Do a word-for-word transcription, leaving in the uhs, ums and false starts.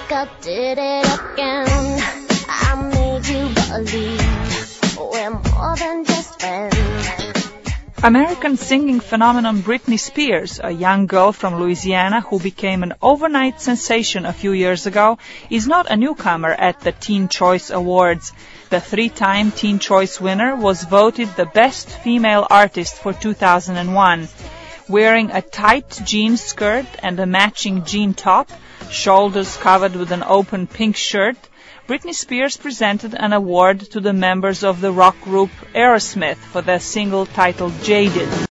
like I did it again. I made you believe we're more than just friends. American singing phenomenon Britney Spears, a young girl from Louisiana who became an overnight sensation a few years ago, is not a newcomer at the Teen Choice Awards. The three-time Teen Choice winner was voted the best female artist for two thousand one. Wearing a tight jean skirt and a matching jean top, shoulders covered with an open pink shirt, Britney Spears presented an award to the members of the rock group Aerosmith for their single titled Jaded.